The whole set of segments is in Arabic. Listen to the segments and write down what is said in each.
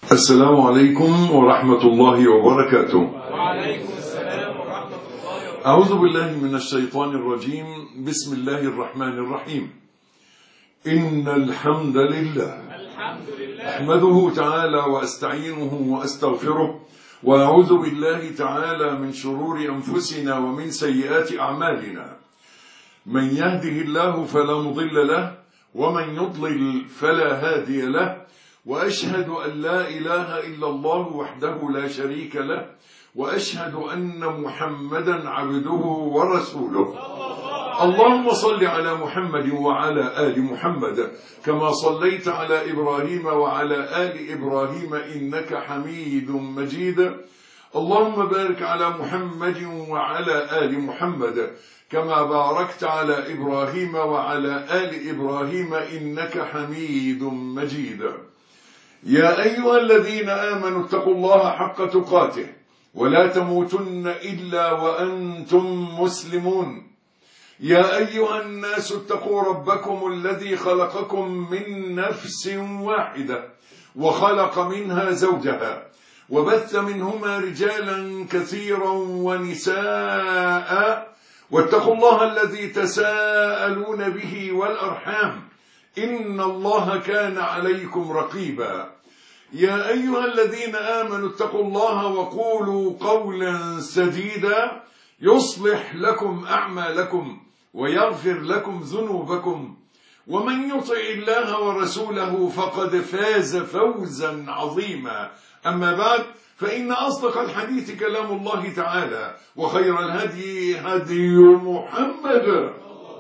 السلام عليكم ورحمة الله وبركاته. وعليكم السلام ورحمة الله وبركاته. أعوذ بالله من الشيطان الرجيم. بسم الله الرحمن الرحيم. إن الحمد لله أحمده تعالى وأستعينه وأستغفره، وأعوذ بالله تعالى من شرور أنفسنا ومن سيئات أعمالنا. من يهده الله فلا مضل له، ومن يضلل فلا هادي له، وأشهد أن لا إله إلا الله وحده لا شريك له، وأشهد أن محمدا عبده ورسوله. اللهم صل على محمد وعلى آل محمد كما صليت على إبراهيم وعلى آل إبراهيم إنك حميد مجيد. اللهم بارك على محمد وعلى آل محمد كما باركت على إبراهيم وعلى آل إبراهيم إنك حميد مجيد. يا أيها الذين آمنوا اتقوا الله حق تقاته ولا تموتن إلا وأنتم مسلمون. يا أيها الناس اتقوا ربكم الذي خلقكم من نفس واحدة وخلق منها زوجها وبث منهما رجالا كثيرا ونساء، واتقوا الله الذي تساءلون به والأرحام إن الله كان عليكم رقيبا. يا أيها الذين آمنوا اتقوا الله وقولوا قولا سديدا يصلح لكم أعمالكم ويغفر لكم ذنوبكم، ومن يطع الله ورسوله فقد فاز فوزا عظيما. أما بعد، فإن أصدق الحديث كلام الله تعالى، وخير الهدي هدي محمد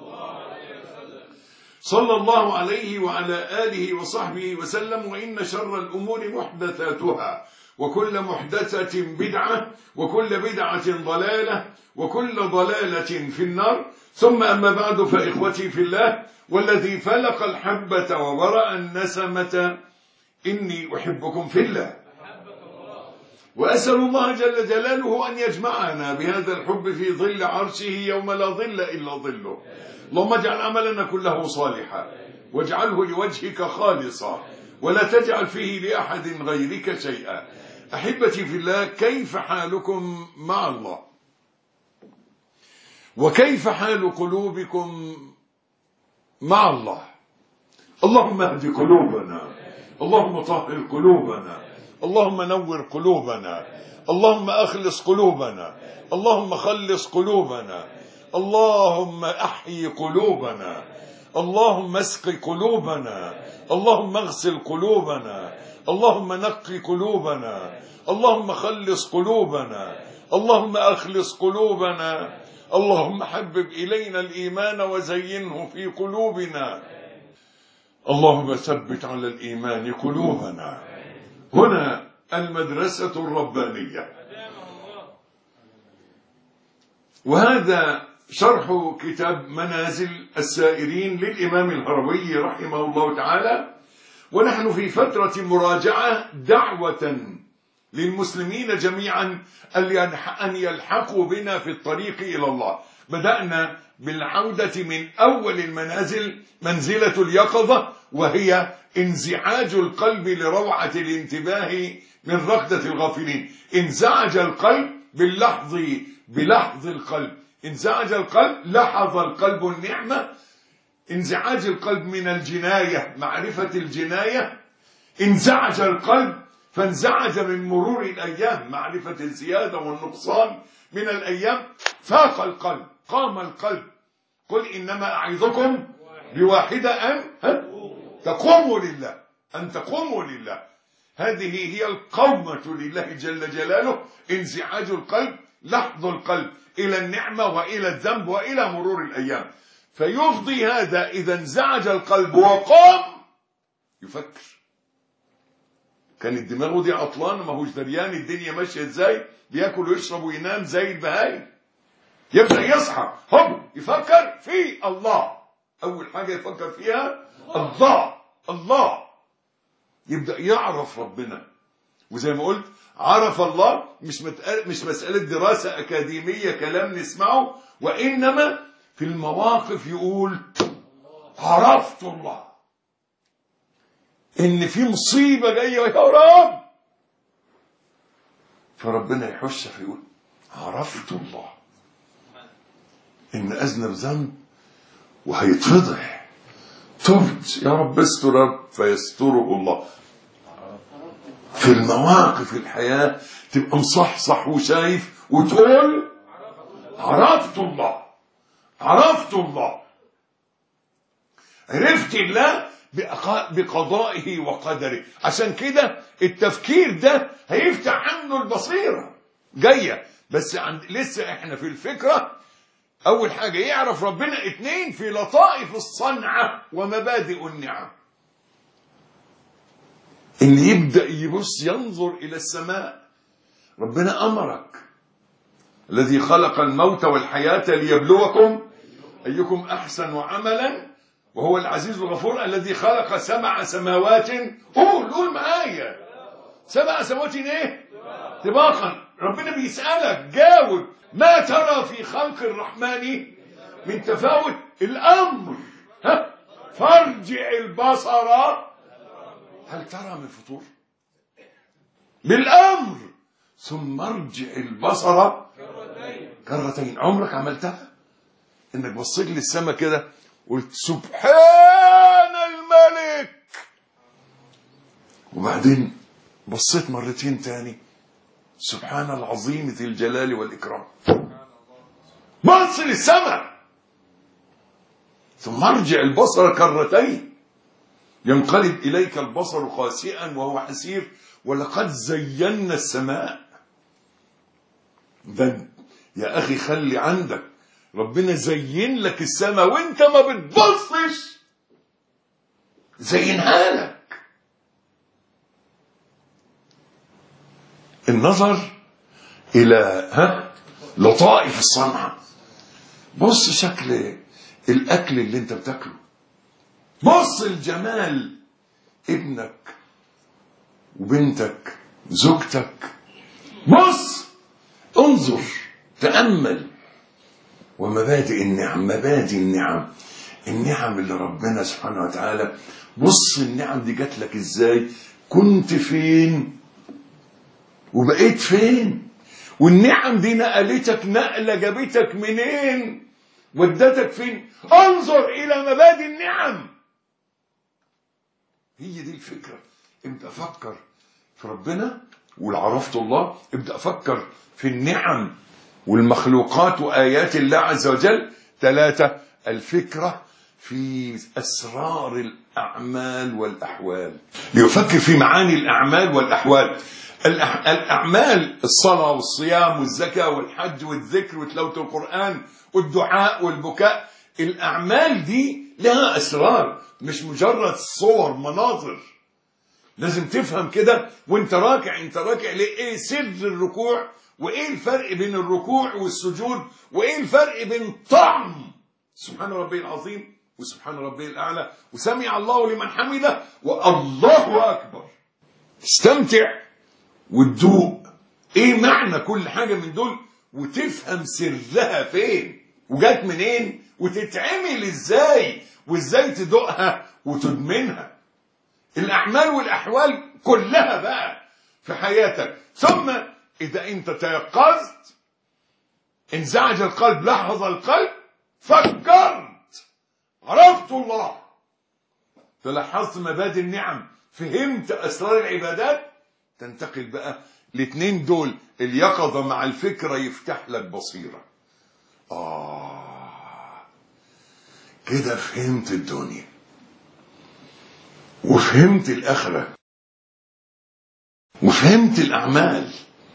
صلى الله عليه وعلى آله وصحبه وسلم. وإن شر الأمور محدثاتها، وكل محدثة بدعة، وكل بدعة ضلالة، وكل ضلالة في النار. ثم أما بعد، فإخوتي في الله والذي فلق الحبة وبرأ النسمة، إني أحبكم في الله، وأسأل الله جل جلاله أن يجمعنا بهذا الحب في ظل عرشه يوم لا ظل إلا ظله. اللهم اجعل عملنا كله صالحا، واجعله لوجهك خالصا، ولا تجعل فيه لأحد غيرك شيئا. أحبتي في الله، كيف حالكم مع الله؟ وكيف حال قلوبكم مع الله؟ اللهم اهد قلوبنا، اللهم طهر قلوبنا، اللهم نور قلوبنا، اللهم أخلص قلوبنا، اللهم خلص قلوبنا، اللهم أحيي قلوبنا، اللهم اسق قلوبنا، اللهم اغسل قلوبنا، اللهم نقي قلوبنا، اللهم خلص قلوبنا، اللهم أخلص قلوبنا، اللهم حبب إلينا الإيمان وزينه في قلوبنا، اللهم ثبت على الإيمان قلوبنا. هنا المدرسة الربانية، وهذا شرح كتاب منازل السائرين للإمام الهروي رحمه الله تعالى. ونحن في فترة مراجعة دعوة للمسلمين جميعا أن يلحقوا بنا في الطريق إلى الله. بدأنا بالعودة من أول المنازل، منزلة اليقظة، وهي انزعاج القلب لروعة الانتباه من ركضة الغافلين. انزعج القلب بلحظ القلب، انزعج القلب، لحظ القلب النعمة. انزعاج القلب من الجناية، معرفة الجناية. انزعج القلب فانزعج من مرور الأيام، معرفة الزيادة والنقصان من الأيام. فاق القلب، قام القلب. قل إنما أعظكم بواحدة أن تقوموا لله، أن تقوموا لله. هذه هي القومة لله جل جلاله. انزعاج القلب، لحظ القلب إلى النعمة وإلى الذنب وإلى مرور الأيام. فيفضي هذا إذا انزعج القلب وقام يفكر. كانت دماغه دي عطلانة، ما هوش دريان الدنيا ماشية ازاي، بياكل ويشرب وينام زي البهايم. يبدأ يصحى، يفكر في الله. أول حاجة يفكر فيها الله. يبدأ يعرف ربنا. وزي ما قلت، عرف الله مش مسألة دراسة أكاديمية كلام نسمعه، وإنما في المواقف يقول عرفت الله. إن في مصيبة جاية، يا رب فربنا يحش فيقول عرفت الله إن أذنب ذنب وهيتفضح، تبت يا رب استر رب فيستره الله. في المواقف الحياة تبقى مصحصح وشايف وتقول عرفت الله، عرفت الله. عرفت الله بقضائه وقدره. عشان كده التفكير ده هيفتح عنه البصيرة جاية، بس لسه احنا في الفكرة. اول حاجة يعرف ربنا، 2 في لطائف الصنعة ومبادئ النعم. ان يبدأ يبص ينظر الى السماء. ربنا امرك الذي خلق الموت والحياة ليبلوكم ايكم احسن عملا وهو العزيز الغفور الذي خلق 7 سماوات. قول معايا 7 سماوات ايه؟ طباقا. ربنا بيسألك جاوب. ما ترى في خلق الرحمن من تفاوت؟ الامر فارجع البصر هل ترى من فطور؟ بالامر. ثم ارجع البصر كرتين. عمرك عملتها؟ انك بصيت للسماء كده قلت سبحان الملك، وبعدين بصيت مرتين تاني سبحان العظيم ذي الجلال والإكرام. بص للسماء. ثم ارجع البصر كرتين ينقلب إليك البصر خاسئا وهو حسير ولقد زينا السماء. ده يا أخي خلي عندك ربنا زين لك السماء وانت ما بتبصش، زينها لك. النظر الى لطائف الصنعة. بص شكل الاكل اللي انت بتاكله، بص الجمال ابنك وبنتك زوجتك، بص انظر تأمل. ومبادئ النعم، مبادئ النعم اللي ربنا سبحانه وتعالى. بص النعم دي جات لك ازاي، كنت فين وبقيت فين، والنعم دي نقلتك نقلة جابتك منين ودتك فين. انظر الى مبادئ النعم. هي دي الفكرة. ابدأ افكر في ربنا والعرفت الله. ابدأ افكر في النعم والمخلوقات وآيات الله عز وجل. 3 الفكرة في أسرار الأعمال والأحوال. ليفكر في معاني الأعمال والأحوال. الأعمال الصلاة والصيام والزكاة والحج والذكر وتلاوة القرآن والدعاء والبكاء. الأعمال دي لها أسرار، مش مجرد صور مناظر. لازم تفهم كده وانت راكع. انت راكع ليه؟ ايه سر الركوع؟ وايه الفرق بين الركوع والسجود؟ وايه الفرق بين طعم سبحان ربي العظيم وسبحان ربي الأعلى وسمع الله لمن حمده والله أكبر؟ استمتع وتدوق ايه معنى كل حاجة من دول، وتفهم سرها فين وجات منين وتتعمل ازاي وازاي تدوقها وتدمنها. الأعمال والأحوال كلها بقى في حياتك. ثم إذا أنت تيقظت، انزعج القلب، لحظ القلب، فكرت، عرفت الله، تلاحظت مبادئ النعم، فهمت أسرار العبادات، تنتقل بقى الاثنين دول، اليقظة مع الفكرة، يفتح لك بصيرة. كده فهمت الدنيا وفهمت الآخرة وفهمت الأعمال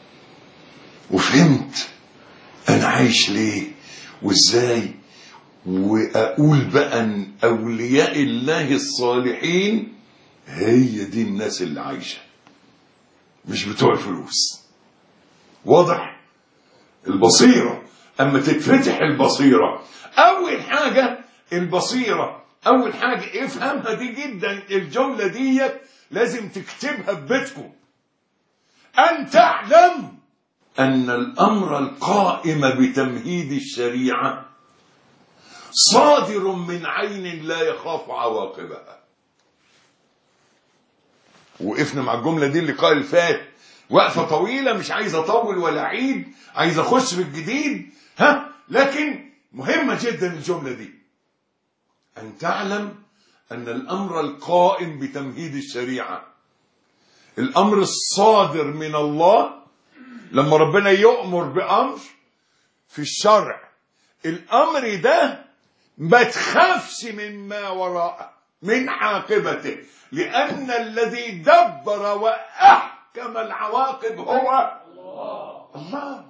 وفهمت أنا عايش ليه وإزاي. وأقول بقى أن أولياء الله الصالحين هي دي الناس اللي عايشة، مش بتوع الفلوس. واضح؟ البصيرة أما تتفتح البصيرة، أول حاجة البصيرة، أول حاجة افهمها دي جدا. الجملة دي لازم تكتبها ببيتكم. أن تعلم أن الأمر القائم بتمهيد الشريعة صادر من عين لا يخاف عواقبها. وقفنا مع الجملة دي اللقاء الفات وقفة طويلة، مش عايز أطول ولا أعيد، عايز أخش في الجديد. لكن مهمة جدا الجملة دي، أن تعلم أن الأمر القائم بتمهيد الشريعة، الأمر الصادر من الله، لما ربنا يؤمر بأمر في الشرع، الأمر ده ما تخافش مما وراءه من عاقبته، لأن الذي دبر وأحكم العواقب هو الله.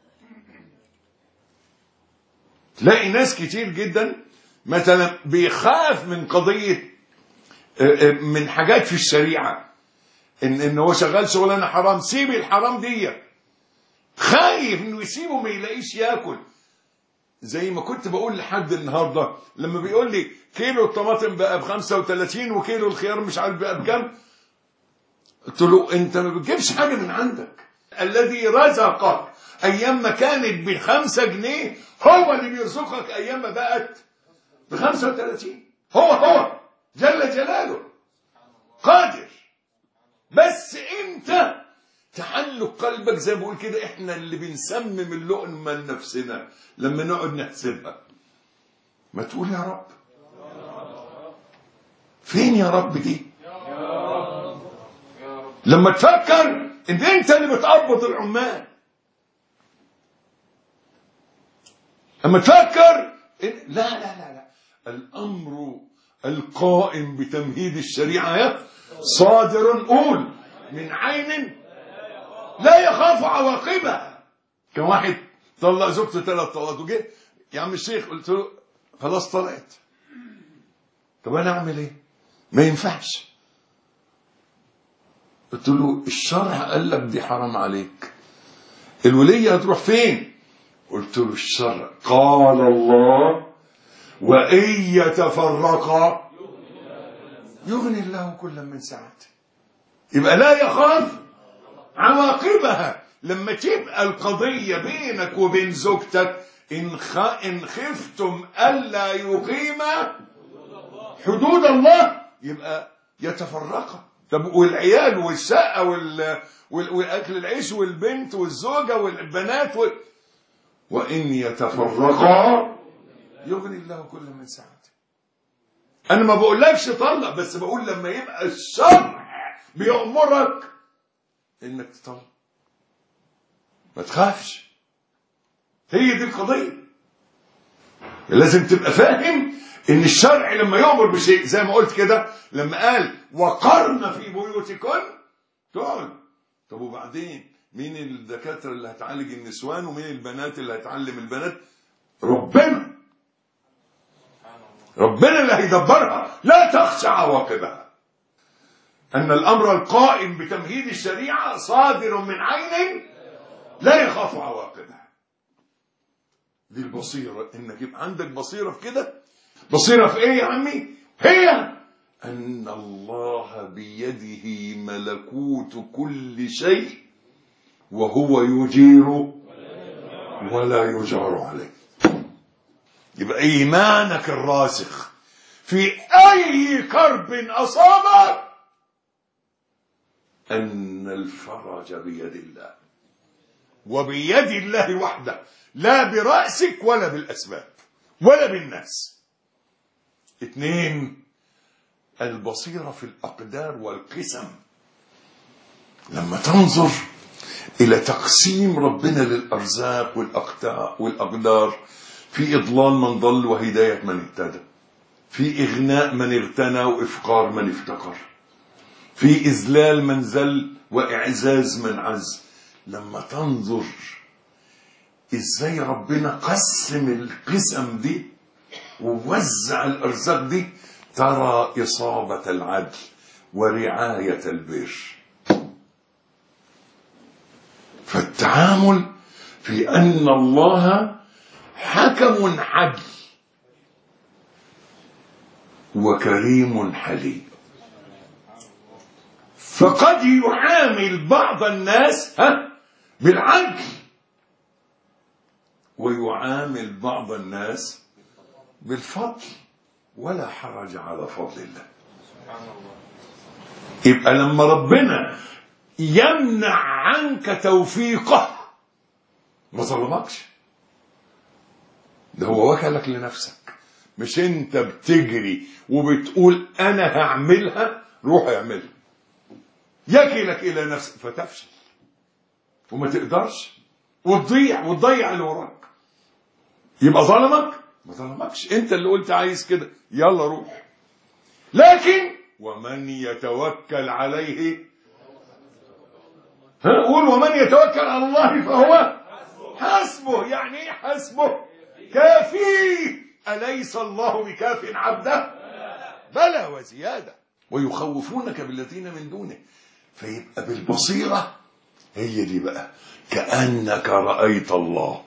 تلاقي ناس كتير جدا مثلا بيخاف من قضية، من حاجات في الشريعة، إن هو شغال شغلانة حرام، سيب الحرام دي، خايف إنه يسيبه ما يلاقيش ياكل. زي ما كنت بقول لحد النهارده لما بيقول لي كيلو الطماطم بقى ب35 وكيلو الخيار مش عارف بقى بكام، قلت له انت ما بتجيبش حاجه من عندك، الذي رزقك ايام ما كانت ب5 جنيه هو اللي بيرزقك ايام ما بقت ب35. هو جل جلاله قادر، بس انت تعلق قلبك زي ما بقول كده. احنا اللي بنسمم اللقمه لنفسنا لما نقعد نحسبها. ما تقول يا رب، فين يا رب دي؟ لما تفكر ان انت اللي بتقبض العمال، لما تفكر لا الامر القائم بتمهيد الشريعه صادر، قول، من عين لا يخاف عواقبها. كان واحد طلق زوجته 3 طلقات وجه يا عم الشيخ، قلت له خلاص طلعت، طب انا اعمل ايه؟ ما ينفعش. قلت له الشرع قال لك دي حرام عليك، الولية هتروح فين؟ قلت له الشرع قال الله وإن يتفرقا يغني الله كلا من سعته. يبقى لا يخاف عواقبها. لما تبقى القضية بينك وبين زوجتك إن خفتم ألا يقيما حدود الله يبقى يتفرقا. طب والعيال والشقة والأكل العيش والبنت والزوجة والبنات وإن يتفرقا يغني الله كل من سعته. أنا ما بقولكش طلق، بس بقول لما يبقى الشرع بيأمرك إنك تطلق ما تخافش. هي دي القضية. لازم تبقى فاهم إن الشرع لما يأمر بشيء زي ما قلت كده، لما قال وقرن في بيوتكن تقعد، طب وبعدين مين الدكاترة اللي هتعالج النسوان ومين البنات اللي هتعلم البنات؟ ربنا اللي هيدبرها. لا تخشى عواقبها. أن الأمر القائم بتمهيد الشريعة صادر من عين لا يخاف عواقبها. دي البصيرة، إنك يبقى عندك بصيرة في كده. بصيرة في إيه يا عمي؟ هي أن الله بيده ملكوت كل شيء وهو يجير ولا يجار عليه. يبقى إيمانك الراسخ في أي كرب أصابك أن الفرج بيد الله، وبيد الله وحده، لا برأسك ولا بالأسباب ولا بالناس. 2 البصيرة في الأقدار والقسم. لما تنظر إلى تقسيم ربنا للأرزاق والأقدار، في إضلال من ضل وهداية من اهتدى، في إغناء من اغتنى وإفقار من افتقر، في إذلال من ذل وإعزاز من عز. لما تنظر إزاي ربنا قسم القسم دي ووزع الأرزاق دي، ترى إصابة العدل ورعاية البر. فالتعامل في أن الله حكم عدل وكريم حليم. فقد يعامل بعض الناس بالعدل ويعامل بعض الناس بالفضل، ولا حرج على فضل الله. يبقى لما ربنا يمنع عنك توفيقه ما ظلمكش، ده هو وكلك لنفسك. مش انت بتجري وبتقول انا هعملها، روح اعملها، يكلك الى نفسك فتفشل وما تقدرش وتضيع اللي وراك. يبقى ظلمك؟ ما ظلمكش، انت اللي قلت عايز كده، يلا روح. لكن ومن يتوكل عليه، قول ومن يتوكل على الله فهو حسبه. يعني ايه حسبه؟ كافيه. أليس الله بكاف عبده؟ بلى وزيادة. ويخوفونك بالذين من دونه. فيبقى بالبصيرة هي دي بقى، كأنك رأيت الله.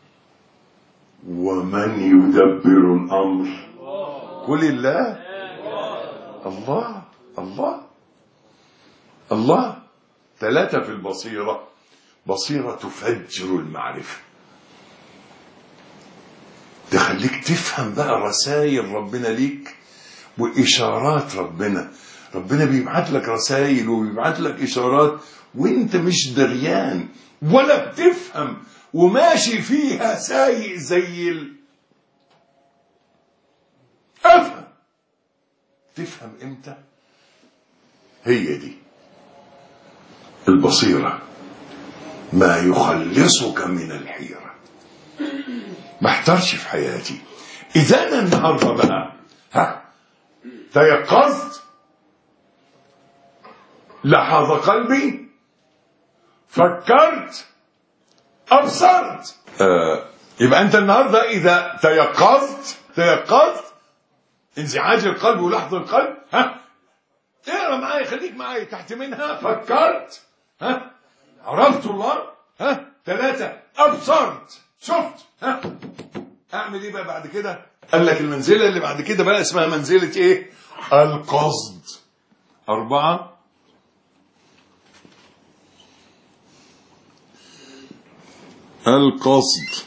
ومن يدبر الأمر؟ قل الله. الله الله الله. 3 في البصيرة. بصيرة تفجر المعرفة، تخليك تفهم بقى رسائل ربنا ليك وإشارات ربنا. ربنا بيبعت لك رسائل وبيبعت لك إشارات وانت مش دريان ولا بتفهم، وماشي فيها سايق زي أفهم. تفهم امتى؟ هي دي البصيرة، ما يخلصك من الحيرة. ما احترش في حياتي. إذا أنا النهاردة بقى تيقظت، لحظ قلبي، فكرت، أبصرت. يبقى أنت النهاردة إذا تيقظت انزعاج القلب ولحظ القلب، اقرأ معايا، خليك معايا تحت منها. فكرت، عرفت الله، 3 أبصرت، شفت. أعمل إيه بقى بعد كده؟ قال لك المنزلة اللي بعد كده بقى اسمها منزلة إيه؟ القصد. 4 القصد.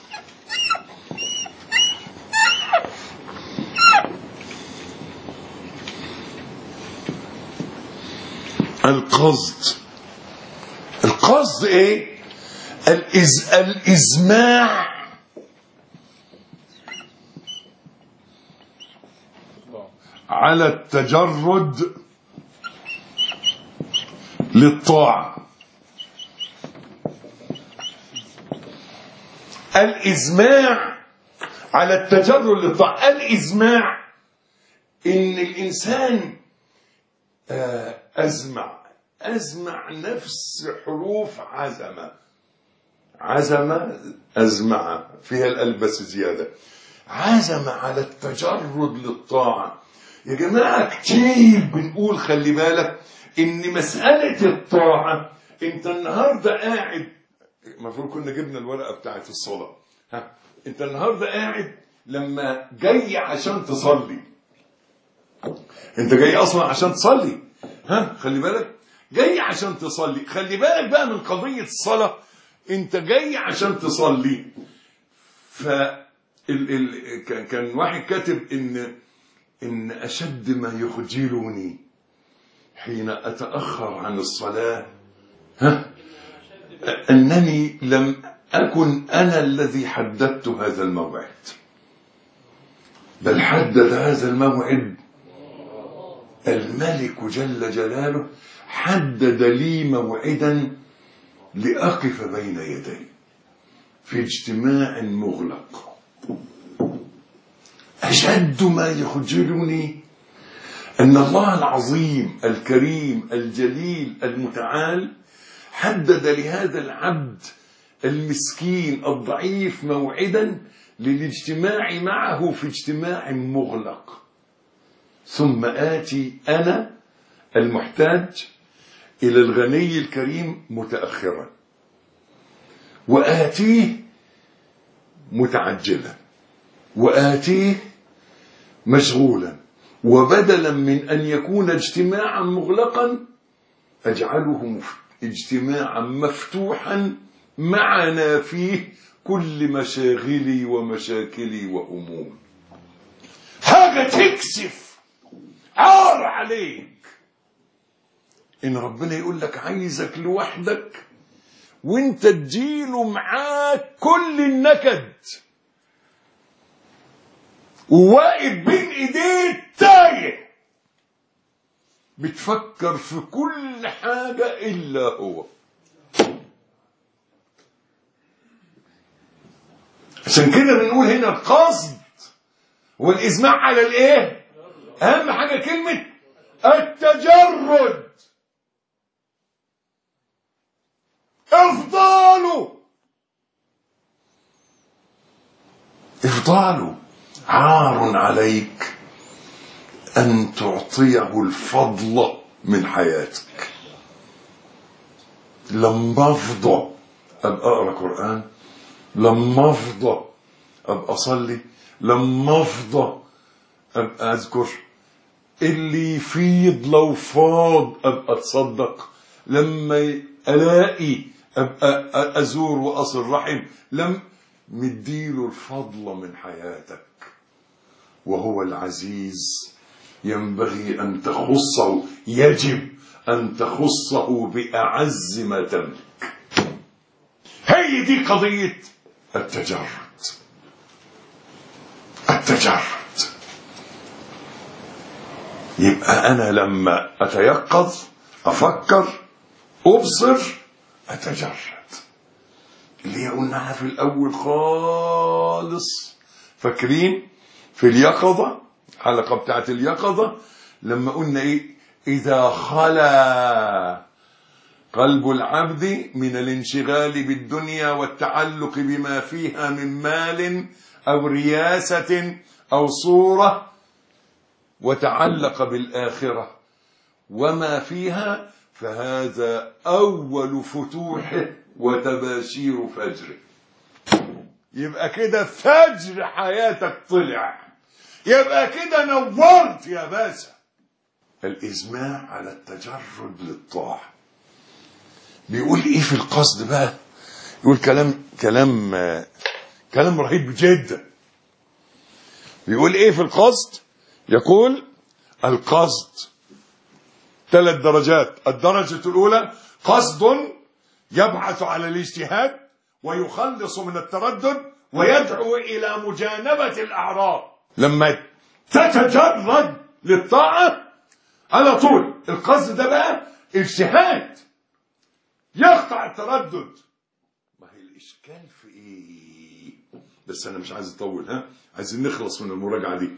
القصد ايه؟ الازماع على التجرد للطاعة. الازماع على التجرد للطاعة. الازماع ان الانسان أزمع نفس حروف عزمة أزمع فيها القلب بس زيادة. عزم على التجرد للطاعة. يا جماعة كتير بنقول خلي بالك إن مسألة الطاعة، أنت النهاردة قاعد، المفروض كنا جبنا الورقة بتاعت الصلاة. أنت النهاردة قاعد لما جاي عشان تصلي، أنت جاي أصلا عشان تصلي. خلي بالك، جاي عشان تصلي. خلي بالك بقى من قضية الصلاة، انت جاي عشان تصلي. كان واحد كاتب ان اشد ما يخجلني حين اتأخر عن الصلاة انني لم اكن انا الذي حددت هذا الموعد، بل حدد هذا الموعد الملك جل جلاله. حدد لي موعدا لأقف بين يديه في اجتماع مغلق. أشد ما يخجلني أن الله العظيم الكريم الجليل المتعال حدد لهذا العبد المسكين الضعيف موعدا للاجتماع معه في اجتماع مغلق. ثم آتي أنا المحتاج إلى الغني الكريم متأخرا، وآتيه متعجلا، وآتيه مشغولا، وبدلا من أن يكون اجتماعا مغلقا أجعله اجتماعا مفتوحا معنا فيه كل مشاغلي ومشاكلي وهموم. حاجة تكسف، عار عليك ان ربنا يقول لك عايزك لوحدك وانت تجيله معاك كل النكد وواقف بين ايديه تايه بتفكر في كل حاجة الا هو. عشان كده بنقول هنا القصد والإزماع على الايه؟ اهم حاجة كلمة التجرد. افضاله عار عليك أن تعطيه الفضل من حياتك. لما أفضى أبقى أقرأ قرآن، لما أفضى أبقى أصلي، لما أفضى أبقى أذكر، اللي يفيض لو فاض أبقى أتصدق، لما ألاقي أبقى أزور وأصل رحم، مديله الفضل من حياتك. وهو العزيز ينبغي أن تخصه، يجب أن تخصه بأعز ما تملك. هي دي قضية التجرد. يبقى أنا لما أتيقظ أفكر أبصر أتجرد. اللي قلناها في الأول خالص، فاكرين في اليقظة، حلقة بتاعت اليقظة، لما قلنا إيه؟ إذا خلا قلب العبد من الانشغال بالدنيا والتعلق بما فيها من مال أو رياسة أو صورة، وتعلق بالآخرة وما فيها، فهذا أول فتوحه وتباشير فجره. يبقى كده فجر حياتك طلع، يبقى كده نورت يا باشا. الإزماع على التجرد للطاعة. بيقول إيه في القصد بقى؟ يقول كلام رهيب جدا. بيقول إيه في القصد؟ يقول القصد 3 درجات. الدرجة الأولى قصد يبعث على الاجتهاد ويخلص من التردد ويدعو إلى مجانبة الأعراض. لما تتجرد للطاعة على طول، القصد ده بقى اجتهاد يقطع التردد. ما هي الإشكال في إيه؟ بس أنا مش عايز أطول، عايزين نخلص من المراجعة دي.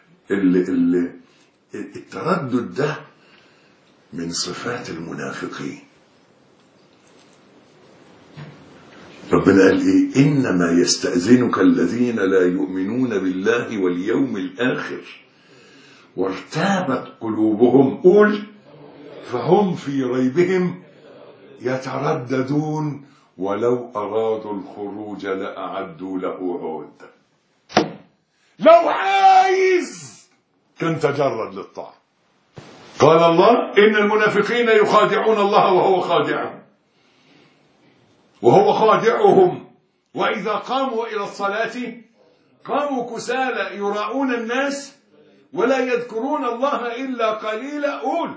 التردد ده من صفات المنافقين. ربنا قال إيه؟ إنما يستأذنك الذين لا يؤمنون بالله واليوم الآخر وارتابت قلوبهم، قول فهم في ريبهم يترددون ولو أرادوا الخروج لأعدوا له عدة. لو عايز كان تجرد للطاعة. قال الله إن المنافقين يخادعون الله وهو خادعهم وإذا قاموا إلى الصلاة قاموا كسالى يراءون الناس ولا يذكرون الله إلا قليلا. قول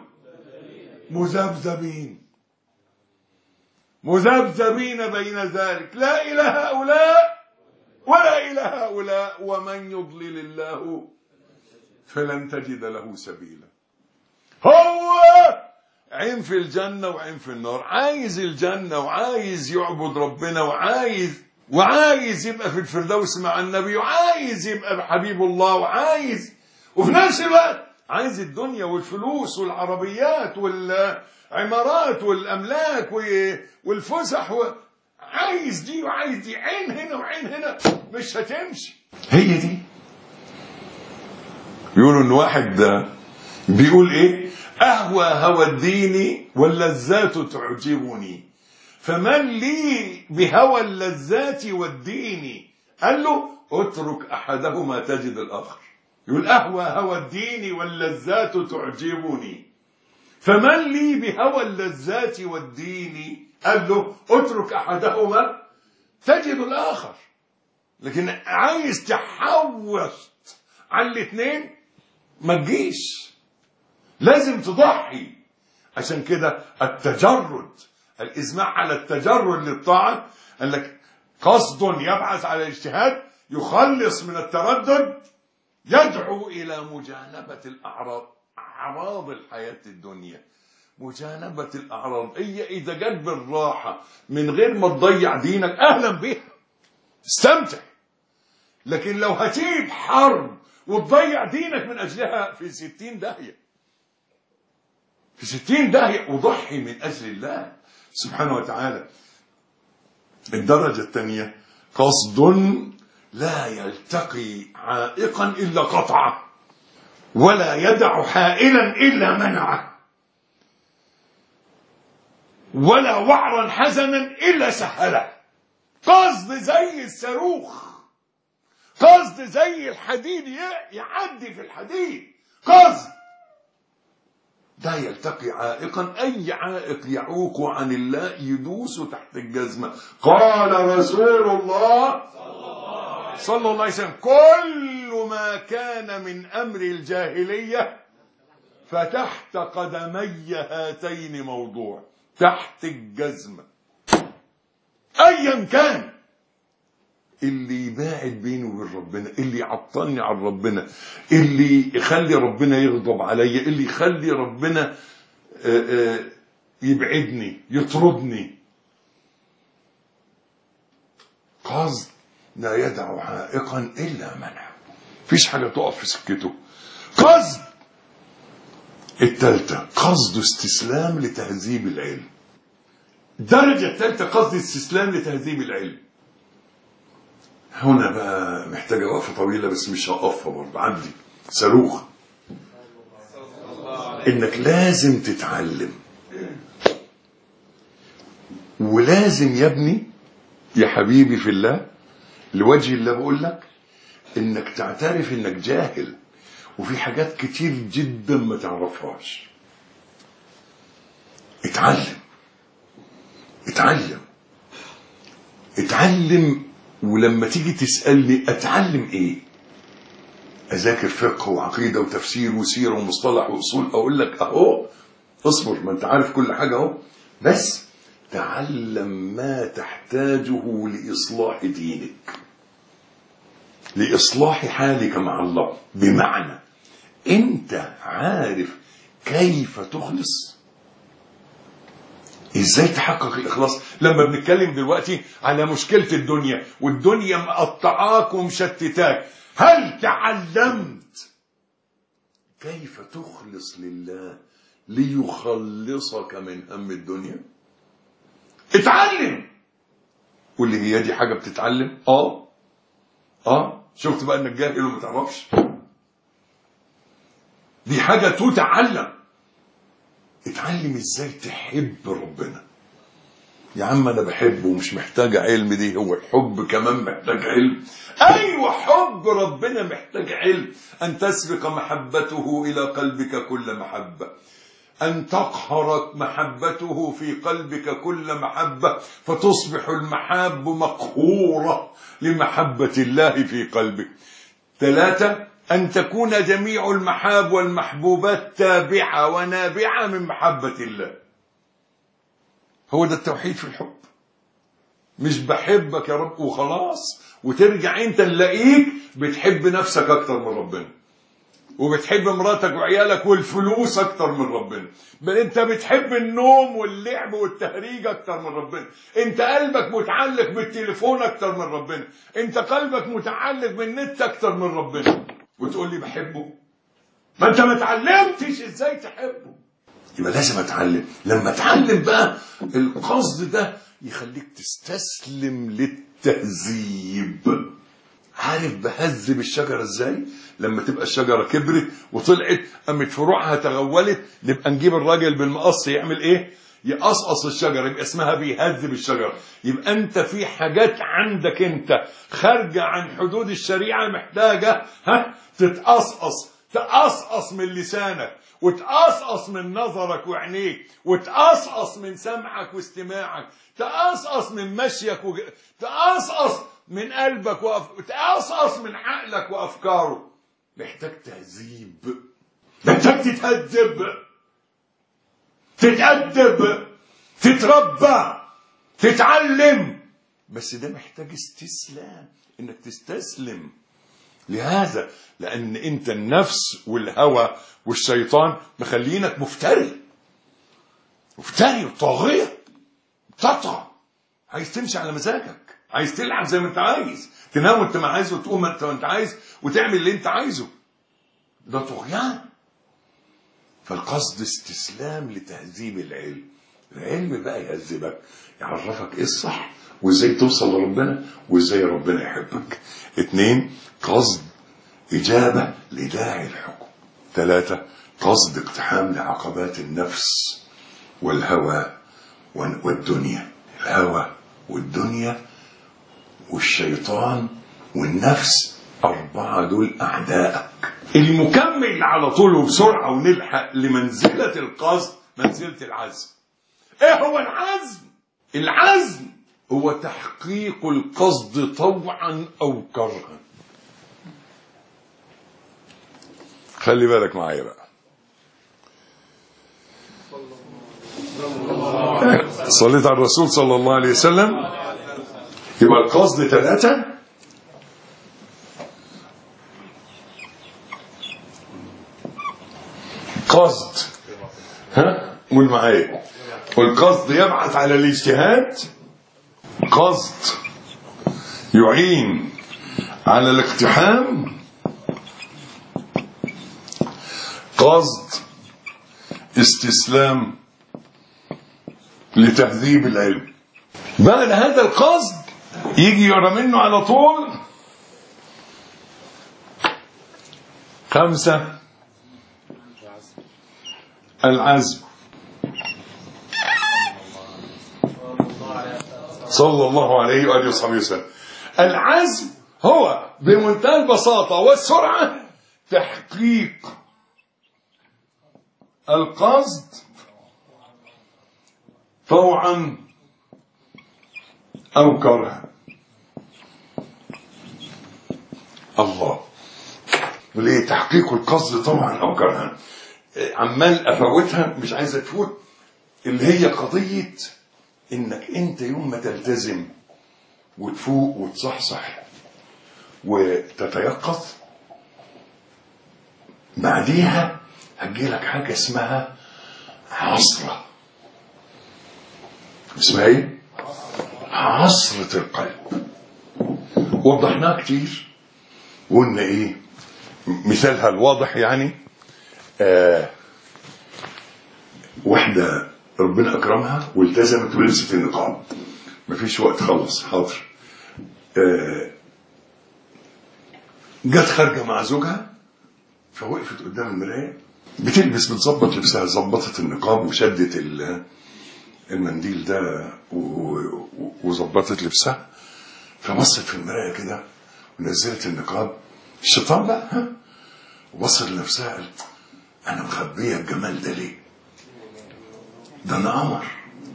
مذبذبين بين ذلك، لا إلى هؤلاء ولا إلى هؤلاء ومن يضلل الله فلن تجد له سبيلا. هو عين في الجنة وعين في النار، عايز الجنة وعايز يعبد ربنا وعايز يبقى في الفردوس مع النبي وعايز يبقى حبيب الله وفي نفس الوقت عايز الدنيا والفلوس والعربيات والعمارات والأملاك والفسح عايز دي وعايز دي، عين هنا وعين هنا، مش هتمشي. هي دي. بيقولوا ان واحد بيقول ايه؟ اهوى هوى الدين واللذات تعجبني فمن لي بهوى اللذات والدين. قال له اترك احدهما تجد الاخر. يقول اهوى هوى الدين واللذات تعجبني فمن لي بهوى اللذات والدين. قال له اترك احدهما تجد الاخر. لكن عايز تحوش على الاثنين ما تجيش، لازم تضحي عشان كده التجرد، الإزماع على التجرد للطاعة، قال لك قصد يبعث على الاجتهاد، يخلص من التردد، يدعو إلى مجانبة الأعراض، أعراض الحياة الدنيا، مجانبة الأعراض. هي إذا جت بالراحة من غير ما تضيع دينك أهلا بها، استمتع. لكن لو هتجيب حرب وتضيع دينك من أجلها، في 60 داهية، في 60 داهية. وضحي من أجل الله سبحانه وتعالى. الدرجة الثانية قصد لا يلتقي عائقا إلا قطعه، ولا يدع حائلا إلا منعه، ولا وعرا حزنا إلا سهله. قصد زي الصاروخ، قصد زي الحديد يعدي في الحديد، قصد لا يلتقي عائقا، أي عائق يعوق عن الله يدوس تحت الجزمة. قال رسول الله صلى الله عليه وسلم: كل ما كان من أمر الجاهلية فتحت قدمي هاتين موضوع. تحت الجزمة أيا كان، اللي يباعد بيني وبين ربنا، اللي يعطلني عن ربنا، اللي يخلي ربنا يغضب علي، اللي يخلي ربنا يبعدني يطردني. قصد لا يدع عائقا إلا منع، فيش حاجة تقف في سكته. قصد الثالثة قصد استسلام لتهذيب العلم. الدرجة الثالثة قصد استسلام لتهذيب العلم. هنا بقى محتاجة وقفة طويلة، بس مش هقفها برضه، عندي صاروخ. انك لازم تتعلم، ولازم يا ابني يا حبيبي في الله لوجه الله بقول لك انك تعترف انك جاهل، وفي حاجات كتير جدا ما تعرفهاش. اتعلم اتعلم اتعلم. ولما تيجي تسألني اتعلم ايه، اذاكر فقه وعقيدة وتفسير وسيرة ومصطلح واصول، اقول لك اهو اصبر، ما انت عارف كل حاجة اهو، بس تعلم ما تحتاجه لإصلاح دينك، لإصلاح حالك مع الله. بمعنى انت عارف كيف تخلص، ازاي تحقق الإخلاص. لما بنتكلم دلوقتي على مشكلة الدنيا، والدنيا مقطعاك ومشتتاك، هل تعلمت كيف تخلص لله ليخلصك من هم الدنيا؟ اتعلم. قول لي هي دي حاجة بتتعلم؟ شفت بقى انك جاهل وما تعرفش؟ دي حاجة تتعلم. اتعلم ازاي تحب ربنا. يا عم انا بحبه ومش محتاج علم، دي هو الحب كمان محتاج علم. ايوه حب ربنا محتاج علم. ان تسبق محبته الى قلبك كل محبة، أن تقهر محبته في قلبك كل محبة، فتصبح المحاب مقهورة لمحبة الله في قلبك. 3 أن تكون جميع المحاب والمحبوبات تابعة ونابعة من محبة الله. هو ده التوحيد في الحب، مش بحبك يا رب وخلاص، وترجع انت نلاقيك بتحب نفسك أكتر من ربنا، وبتحب مراتك وعيالك والفلوس اكتر من ربنا، بل انت بتحب النوم واللعب والتهريج اكتر من ربنا، انت قلبك متعلق بالتليفون اكتر من ربنا، انت قلبك متعلق بالنت اكتر من ربنا، وتقول لي بحبه؟ ما انت ما اتعلمتش ازاي تحبه. يبقى لازم اتعلم. لما اتعلم بقى القصد ده يخليك تستسلم للتهذيب. عارف بهذب الشجرة ازاي؟ لما تبقى الشجرة كبرت وطلعت قامت فروعها تغولت، نبقى نجيب الراجل بالمقص يعمل ايه؟ يقصقص الشجرة، يبقى اسمها بيهذب الشجرة. يبقى انت في حاجات عندك انت خارجة عن حدود الشريعة محتاجة تقصقص من لسانك، وتقصقص من نظرك وعينيك، وتقصقص من سمعك واستماعك، تقصقص من مشيك تقصقص من قلبك تقصقص من عقلك وأفكاره. محتاج تهذيب، محتاج تتهذب. تتأدب، تتربى، تتعلم، بس ده محتاج استسلام، انك تستسلم لهذا، لان انت النفس والهوى والشيطان مخلينك مفتري وطاغية، تطغى، عايز تمشي على مزاجك، عايز تلعب زي ما انت عايز، تنام وانت ما عايز، وتقوم انت عايز، وتعمل اللي انت عايزه، ده طغيان. فالقصد استسلام لتهذيب العلم. العلم بقى يهذبك، يعرفك ايه الصح، وازاي توصل لربنا، وازاي ربنا يحبك. 2 قصد إجابة لداعي الحكم. 3 قصد اقتحام لعقبات النفس والهوى والدنيا. الهوى والدنيا والشيطان والنفس، 4 دول أعدائك. المكمل على طول وبسرعة ونلحق لمنزلة القصد، منزلة العزم. ايه هو العزم؟ العزم هو تحقيق القصد طوعا أو كرها. خلي بالك معايا بقى، صليت على الرسول صلى الله عليه وسلم. يبقى القصد 3. قصد، قول معايا، والقصد يبعث على الاجتهاد، قصد يعين على الاقتحام، قصد استسلام لتهذيب العلم. بعد هذا القصد يجي يرى منه على طول 5 العزم. صلى الله عليه وآله وصحبه وسلم. العزم هو بمنتهى البساطة والسرعة تحقيق القصد طوعا أو كرها. الله، وليه تحقيق القصد طوعا أو كرها؟ عمال أفوتها، مش عايز تفوت، اللي هي قضية إنك أنت يوم ما تلتزم وتفوق وتصحصح وتتيقظ، بعديها هتجيلك حاجة اسمها عصرة. اسمها ايه؟ عصرة القلب. وضحناها كتير وقلنا ايه مثالها الواضح، يعني واحدة ربنا اكرمها والتزمت ولبست النقاب، مفيش وقت، خلص حاضر، جت خارجة مع زوجها، فوقفت قدام المراية بتلبس، بتظبط لبسها، ظبطت النقاب وشدت المنديل ده وظبطت لبسها، فبصت في المراية كده ونزلت النقاب، الشيطان بقى، وبصت لنفسها قال انا مخبية الجمال ده ليه؟ ده انا قمر.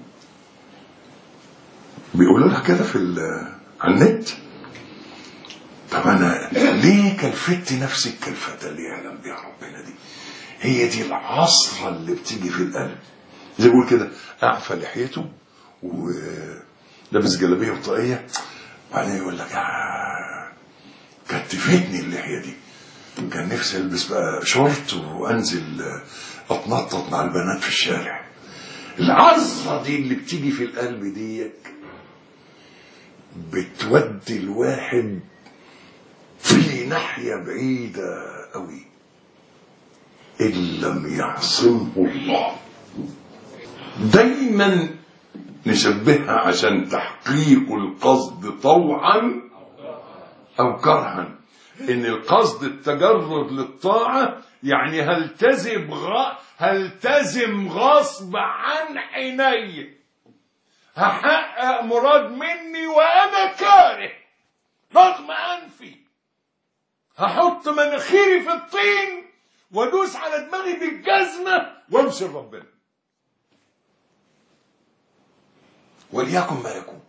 بيقولوا لها كده على النت. طب انا ليه كلفت نفسي الكلفة اللي يعلم بها ربنا دي؟ هي دي العصرة اللي بتيجي في القلب. زي بيقول كده، اعفى لحيته ولابس جلابيه وطاقيه، وبعدين يقول لك كتفتني اللحيه دي، كان نفسي البس بقى شورت وانزل اتنطط مع البنات في الشارع. العصرة دي اللي بتيجي في القلب دي بتودي الواحد في ناحية بعيدة قوي إن لم يعصمه الله. دايما نشبهها عشان تحقيق القصد طوعا أو كرها. إن القصد التجرد للطاعة، يعني هلتزم غصب عن عيني، هحقق مراد مني وأنا كاره رغم أنفي، هحط مناخيري في الطين وادوس على دماغي بالجزمة وامشي لربنا، وليكن ما يكون،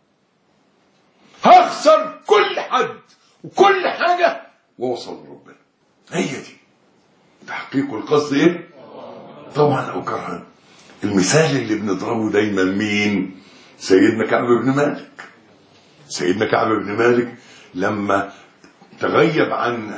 هخسر كل حد وكل حاجة واوصل لربنا. هي دي تحقيق القصد ايه؟ طبعا او كرها. المثال اللي بنضربه دايما مين؟ سيدنا كعب بن مالك. سيدنا كعب بن مالك لما تغيب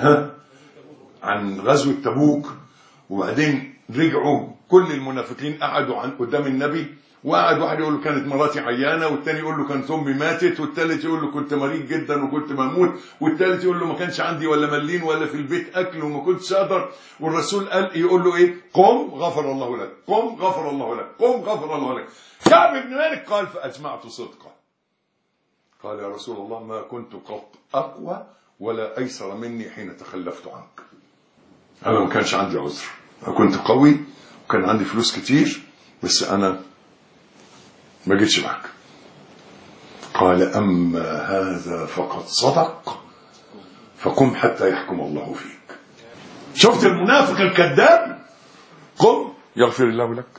عن غزوة تبوك، وبعدين رجعوا كل المنافقين قعدوا قدام النبي، وقعد واحد يقول له كانت مراتي عيانه، والتاني يقول له كانت امي ماتت، والتالت يقول له كنت مريض جدا وكنت بموت، والتالت يقول له ما كانش عندي ولا ملين ولا في البيت اكل وما كنتش اقدر. والرسول قال يقول له ايه؟ قم غفر الله لك، قم غفر الله لك، قم غفر الله لك. كعب بن مالك قال فاجمعت صدقه. قال يا رسول الله ما كنت قط اقوى ولا ايسر مني حين تخلفت عنك. انا ما كانش عندي عذر، انا كنت قوي وكان عندي فلوس كتير، بس انا ما جيتش معك. قال أما هذا فقد صدق، فقم حتى يحكم الله فيك. شفت المنافق الكذاب؟ قم يغفر الله لك.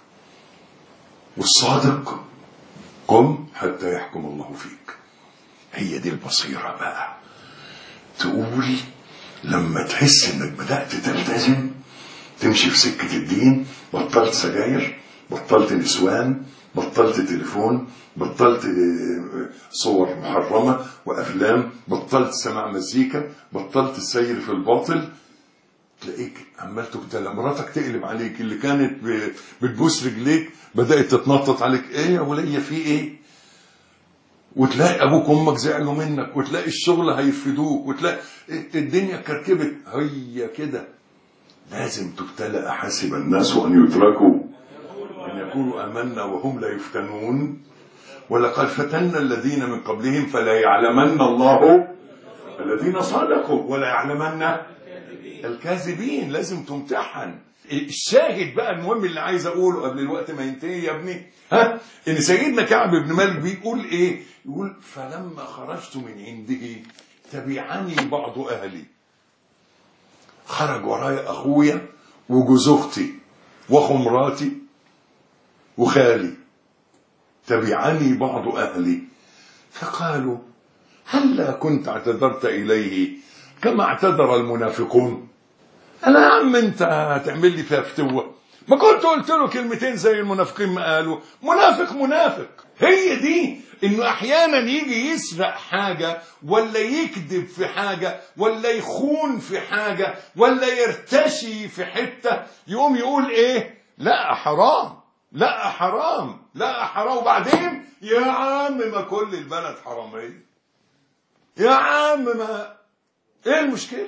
والصادق قم حتى يحكم الله فيك. هي دي البصيرة بقى. تقول لما تحس انك بدأت تلتزم، تمشي في سكة الدين، بطلت سجاير، بطلت نسوان، بطلت تليفون، بطلت صور محرمة وأفلام، بطلت سماع مزيكا، بطلت السير في الباطل، تلاقيك عمال تبتلى. مراتك تقلب عليك، اللي كانت بتبوس رجليك بدأت تتنطط عليك، ايه يا ولية في ايه؟ وتلاقي ابوك وامك زعلوا منك، وتلاقي الشغل هيفيدوك، وتلاقي الدنيا كركبت. هي كده لازم تبتلى. أحسب الناس أن يتركوا أن يقولوا آمنا وهم لا يفتنون ولقد فتنا الذين من قبلهم فلا يعلمن الله الذين صدقوا ولا يعلمن الكاذبين. لازم تمتحن. الشاهد بقى المهم اللي عايز أقوله قبل الوقت ما ينتهي يا ابني، إن سيدنا كعب بن مالك بيقول إيه؟ يقول فلما خرجت من عنده تبعني بعض أهلي. خرج ورايا أخويا وجوز أختي وأخو مراتي وخالي، تبعني بعض أهلي، فقالوا هلا كنت اعتذرت إليه كما اعتذر المنافقون؟ أنا يا عم أنت هتعمل لي فيها فتوة؟ ما كنت قلت له كلمتين زي المنافقين ما قالوا؟ منافق. هي دي إنه أحيانا يجي يسرق حاجة، ولا يكذب في حاجة، ولا يخون في حاجة، ولا يرتشي في حتة، يقوم يقول إيه؟ لا حرام، لا حرام، لا حرام. وبعدين يا عم ما كل البلد حرامية، يا عم ما إيه المشكلة؟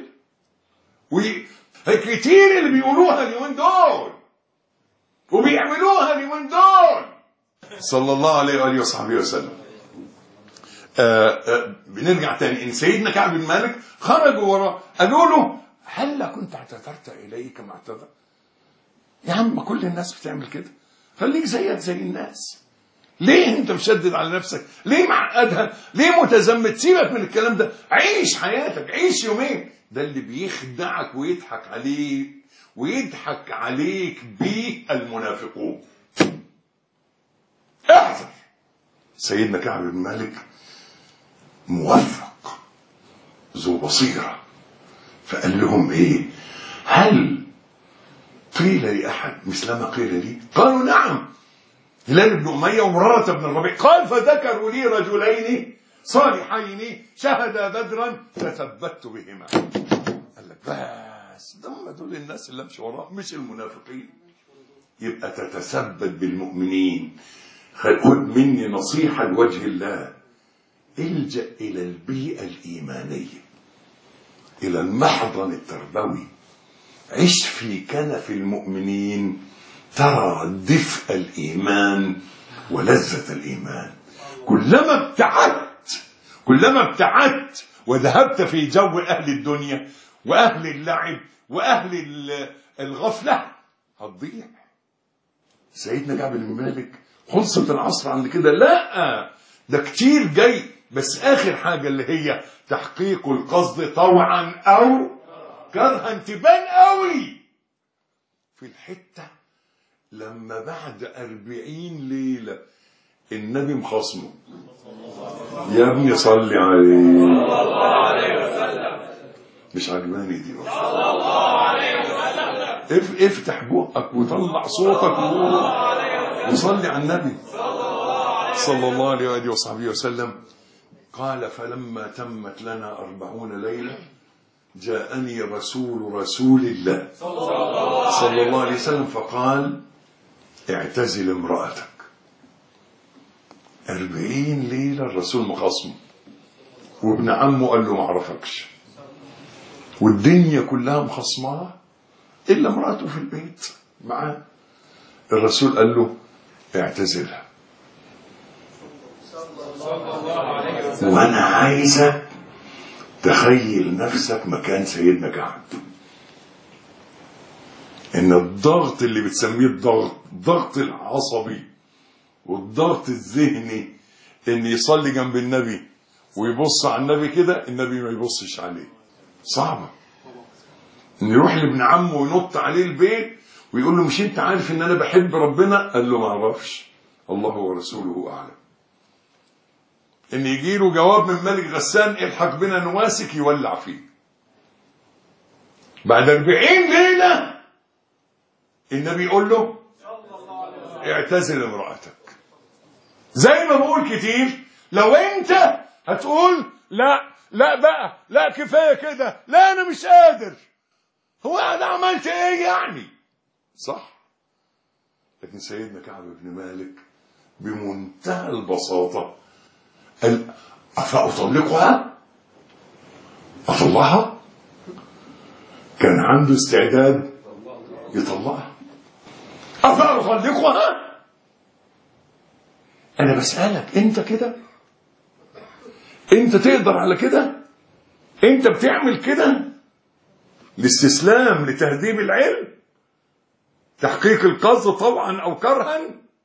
كتير اللي بيقولوها اليومين دول وبيعملوها اليومين دول. صلى الله عليه وآله وصحبه وسلم. بنرجع تاني ان سيدنا كعب بن مالك خرجوا وراه، قالوا له هل كنت اعتذرت اليه كما اعتذر؟ يا عم كل الناس بتعمل كده، خليك زيك زي الناس. ليه انت مشدد على نفسك؟ ليه معقدها؟ ليه متزمت؟ سيبك من الكلام ده، عيش حياتك، عيش يومين. ده اللي بيخدعك ويضحك عليك ويضحك عليك بيه المنافقون. احذر. سيدنا كعب بن مالك موفق ذو بصيرة، فقال لهم ايه؟ هل قيل لأحد مثلما قيل لي؟ قالوا نعم، هلال بن أمية ومرارة بن الربيع. قال فذكروا لي رجلين صالحين شهدا بدرا فثبت بهما. قال لك بس دول الناس اللي امشي وراهم مش المنافقين. يبقى تتثبت بالمؤمنين. خد مني نصيحة لوجه الله، الجأ إلى البيئة الإيمانية، إلى المحضن التربوي، عش في كنف المؤمنين، ترى دفء الإيمان ولذة الإيمان. كلما ابتعدت وذهبت في جو أهل الدنيا وأهل اللعب وأهل الغفلة هتضيع. سيدنا كعب بن مالك خلصت العصر عند كده؟ لا، ده كتير جاي، بس آخر حاجة اللي هي تحقيق القصد طوعا أو كرها تبان قوي في الحتة لما بعد 40 ليلة النبي مخاصمه. يا ابني صلي عليه صلى الله عليه وسلم. مش عجباني دي بقى. صلى الله عليه وسلم. افتح بقك وطلع صوتك وقول وصلي على النبي صلى الله عليه وآله وصحبه وسلم. قال فلما تمت لنا 40 ليلة جاءني رسول الله صلى الله عليه وسلم فقال اعتزل امرأتك. 40 ليلة الرسول مخاصمه، وابن عمه قال له ما اعرفكش، والدنيا كلها مخصماه إلا امرأته في البيت معاه. الرسول قال له اعتزلها. وانا عايزك تخيل نفسك مكان سيدنا كعب، ان الضغط اللي بتسميه الضغط العصبي والضغط الذهني، ان يصلي جنب النبي ويبص على النبي كده النبي ما يبصش عليه، صعبة. ان يروح لابن عمه وينط عليه البيت ويقول له مش انت عارف ان انا بحب ربنا؟ قال له ما اعرفش، الله ورسوله اعلم. ان يجي له جواب من ملك غسان الحق بنا نواسك يولع فيه. بعد 40 ليلة النبي يقول له اعتزل امرأتك. زي ما بقول كتير، لو انت هتقول لا بقى، لا كفاية كده، لا انا مش قادر، هو انا عملت ايه يعني؟ صح. لكن سيدنا كعب بن مالك بمنتهى البساطة قال أفأطلقها؟ أطلعها؟ كان عنده استعداد يطلعها. أفأطلقها؟ أنا بسألك أنت كده؟ أنت تقدر على كده؟ أنت بتعمل كده؟ الاستسلام لتهذيب العلم، تحقيق القصد طبعا أو كرها.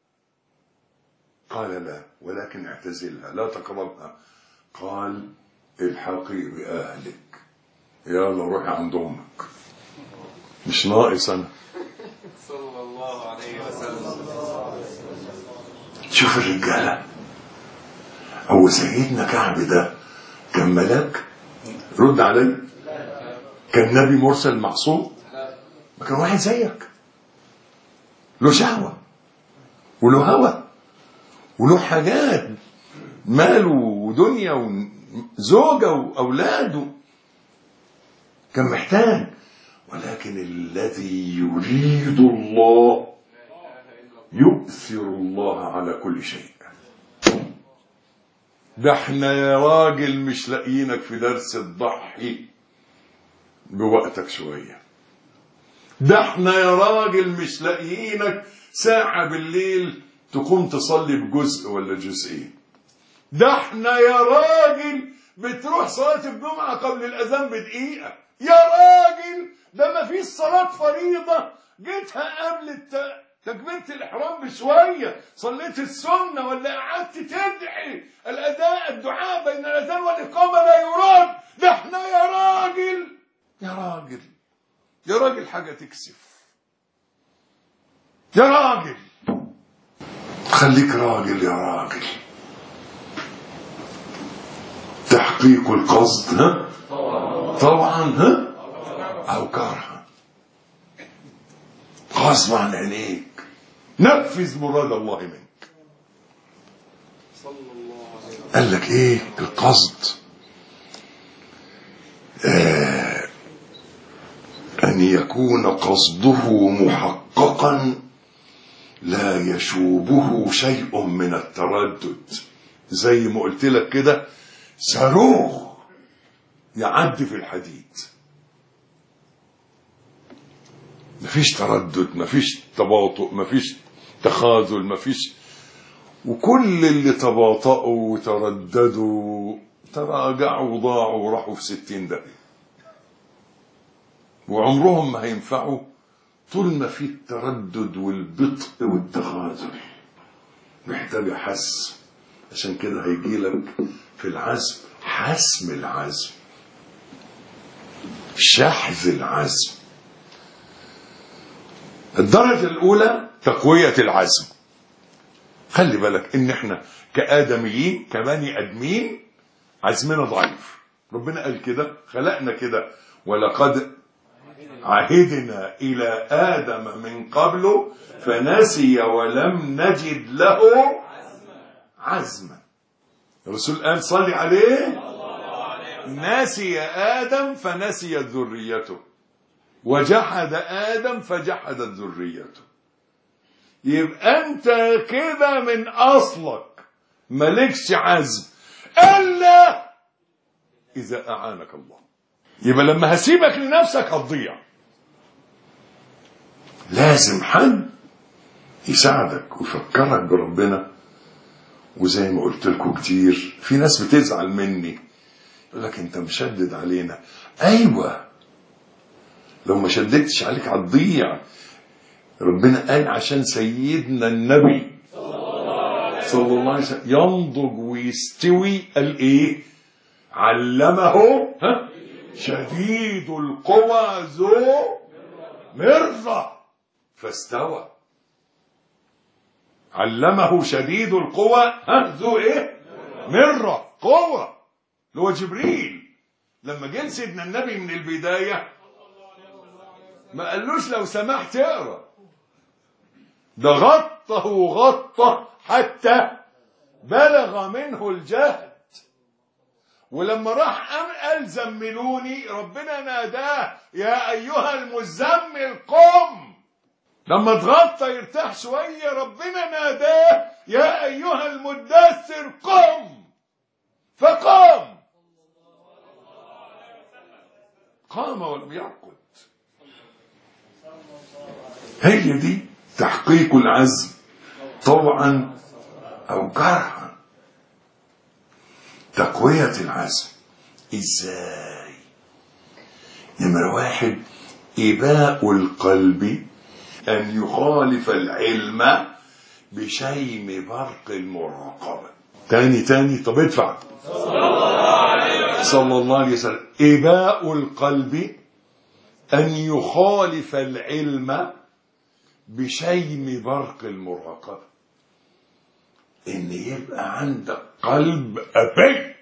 قال لا، ولكن اعتزلها لا تقربها. قال الحقي بأهلك، يلا روحي عند أمك، مش ناقص أنا. صلى الله عليه وسلم. شوف الرجالة، هو سيدنا كعب ده كان ملاك؟ رد علي. كان نبي مرسل معصوم؟ ما كان واحد زيك، له شهوة وله هوى وله حاجات، ماله ودنيا وزوجة وأولاده، كان محتاج. ولكن الذي يريد الله يؤثر الله على كل شيء. ده احنا يا راجل مش لاقيينك في درس تضحي بوقتك شوية. ده احنا يا راجل مش لاقيينك ساعة بالليل تقوم تصلي بجزء ولا جزئين. ده احنا يا راجل بتروح صلاة الجمعة قبل الأذان بدقيقة. يا راجل ده ما فيش صلاة فريضة جيتها قبل تكبيرة الإحرام بشوية صليت السنة ولا قعدت تدعي الدعاء بين الأذان والإقامة لا يراد. ده احنا يا راجل يا راجل حاجة تكسف. يا راجل خليك راجل يا راجل. تحقيق القصد طبعا أو كرها غصب عن عينيك، نفذ مراد الله منك. قال لك ايه القصد؟ أن يكون قصده محققا لا يشوبه شيء من التردد. زي ما قلت لك كده، صاروخ يعدي في الحديد، مفيش تردد، مفيش تباطؤ، مفيش تخاذل، مفيش. وكل اللي تباطؤوا وترددوا تراجعوا وضاعوا وراحوا في 60 دقيقة، وعمرهم ما هينفعوا طول ما في التردد والبطء والتخاذل. محتاج حسم. عشان كده هيجي لك في العزم حسم العزم، شحذ العزم. الدرجة الأولى تقوية العزم. خلي بالك إن إحنا كآدميين كبني آدمين عزمنا ضعيف. ربنا قال كده، خلقنا كده، ولقد عهدنا إلى آدم من قبل فنسي ولم نجد له عزما. الرسول قال صلي عليه: نسي آدم فنسيت ذريته، وجحد آدم فجحدت ذريته. يبقى أنت كده من أصلك مالكش عزم إلا إذا أعانك الله. يبقى لما هسيبك لنفسك هتضيع. لازم حد يساعدك ويفكرك بربنا. وزي ما قلت لكم كتير، في ناس بتزعل مني يقول لك انت مشدد علينا. ايوه، لو ما شددتش عليك هتضيع. ربنا قال عشان سيدنا النبي صلى الله عليه وسلم ينضج ويستوي، قال ايه؟ علمه شديد القوى ذو مرة فاستوى. علمه شديد القوى ذو ايه؟ مرة، قوة، اللي هو جبريل. لما جه سيدنا النبي من البداية ما قالوش لو سمحت اقرا، ده غطه حتى بلغ منه الجهد. ولما راح قال زملوني، ربنا ناداه يا ايها المزمل قم. لما اتغطى يرتاح شويه، ربنا ناداه يا ايها المدثر قم، فقام. قام ولم يرقد. هي دي تحقيق العزم، طوعا او كرها. تقوية العزم ازاي؟ نمرة 1: إباء القلب أن يخالف العلم بشيم برق المراقبة. تاني طب ادفع. صلى الله عليه وسلم. إباء القلب أن يخالف العلم بشيم برق المراقبة. إن يبقى عندك قلب أبي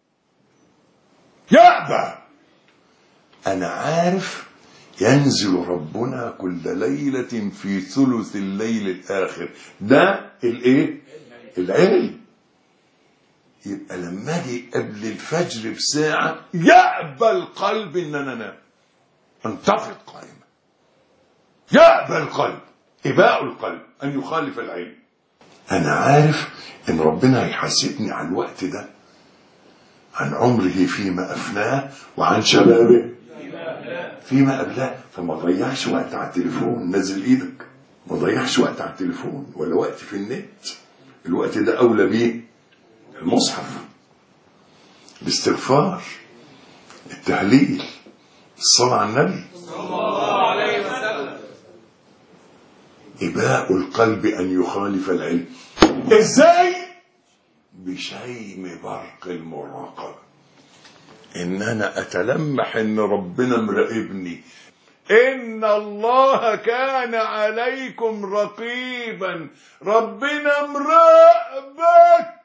يأبى. أنا عارف ينزل ربنا كل ليلة في ثلث الليل الآخر، ده الإيه؟ العلم. يبقى لما أجي قبل الفجر بساعة يأبى القلب إن أنا أنام، انتفض قائمة. يأبى القلب، إباء القلب أن يخالف العلم. أنا عارف إن ربنا هيحاسبني على الوقت ده، عن عمره فيما أفناه وعن شبابه فيما قبلاه. فما ضيعش وقت على التليفون، نزل إيدك، ما ضيعش وقت على التليفون ولا وقت في النت. الوقت ده أولى بيه المصحف، الاستغفار، التهليل، الصلاة على النبي صلى الله عليه وسلم. إباء القلب أن يخالف العلم. إزاي؟ بشيم برق المراقبة. إن أنا أتلمح إن ربنا مراقبني. إن الله كان عليكم رقيبا. ربنا مراقبك،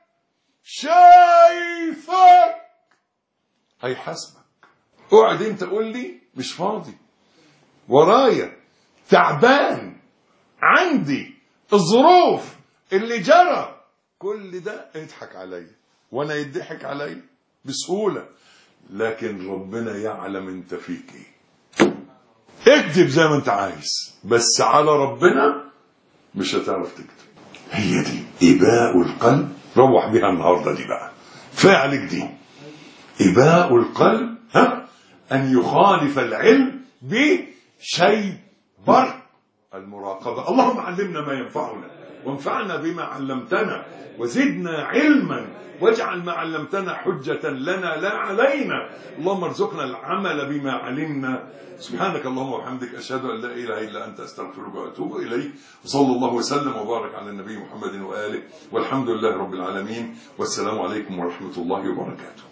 شايفك، هيحاسبك. اقعد انت قول لي مش فاضي، ورايا، تعبان، عندي الظروف اللي جرى، كل ده اضحك عليا وانا يضحك عليا بسهولة. لكن ربنا يعلم انت فيك ايه. اكذب زي ما انت عايز، بس على ربنا مش هتعرف تكذب. هي دي إباء القلب. روح بها النهاردة دي بقى، فعلك دي. إباء القلب أن يخالف العلم بشيء برق المراقبة. اللهم علمنا ما ينفعنا، وانفعنا بما علمتنا، وزدنا علما، واجعل ما علمتنا حجة لنا لا علينا. اللهم ارزقنا العمل بما علمنا. سبحانك اللهم وبحمدك، أشهد أن لا إله إلا أنت، أستغفرك وأتوب إليك. وصلى الله وسلم وبارك على النبي محمد وآله، والحمد لله رب العالمين. والسلام عليكم ورحمة الله وبركاته.